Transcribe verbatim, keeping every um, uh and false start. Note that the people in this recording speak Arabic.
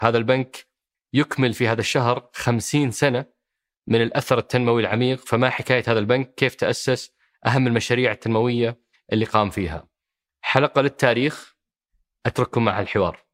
هذا البنك يكمل في هذا الشهر خمسين سنة من الأثر التنموي العميق. فما حكاية هذا البنك؟ كيف تأسس؟ أهم المشاريع التنموية اللي قام فيها. حلقة للتاريخ، أترككم مع الحوار.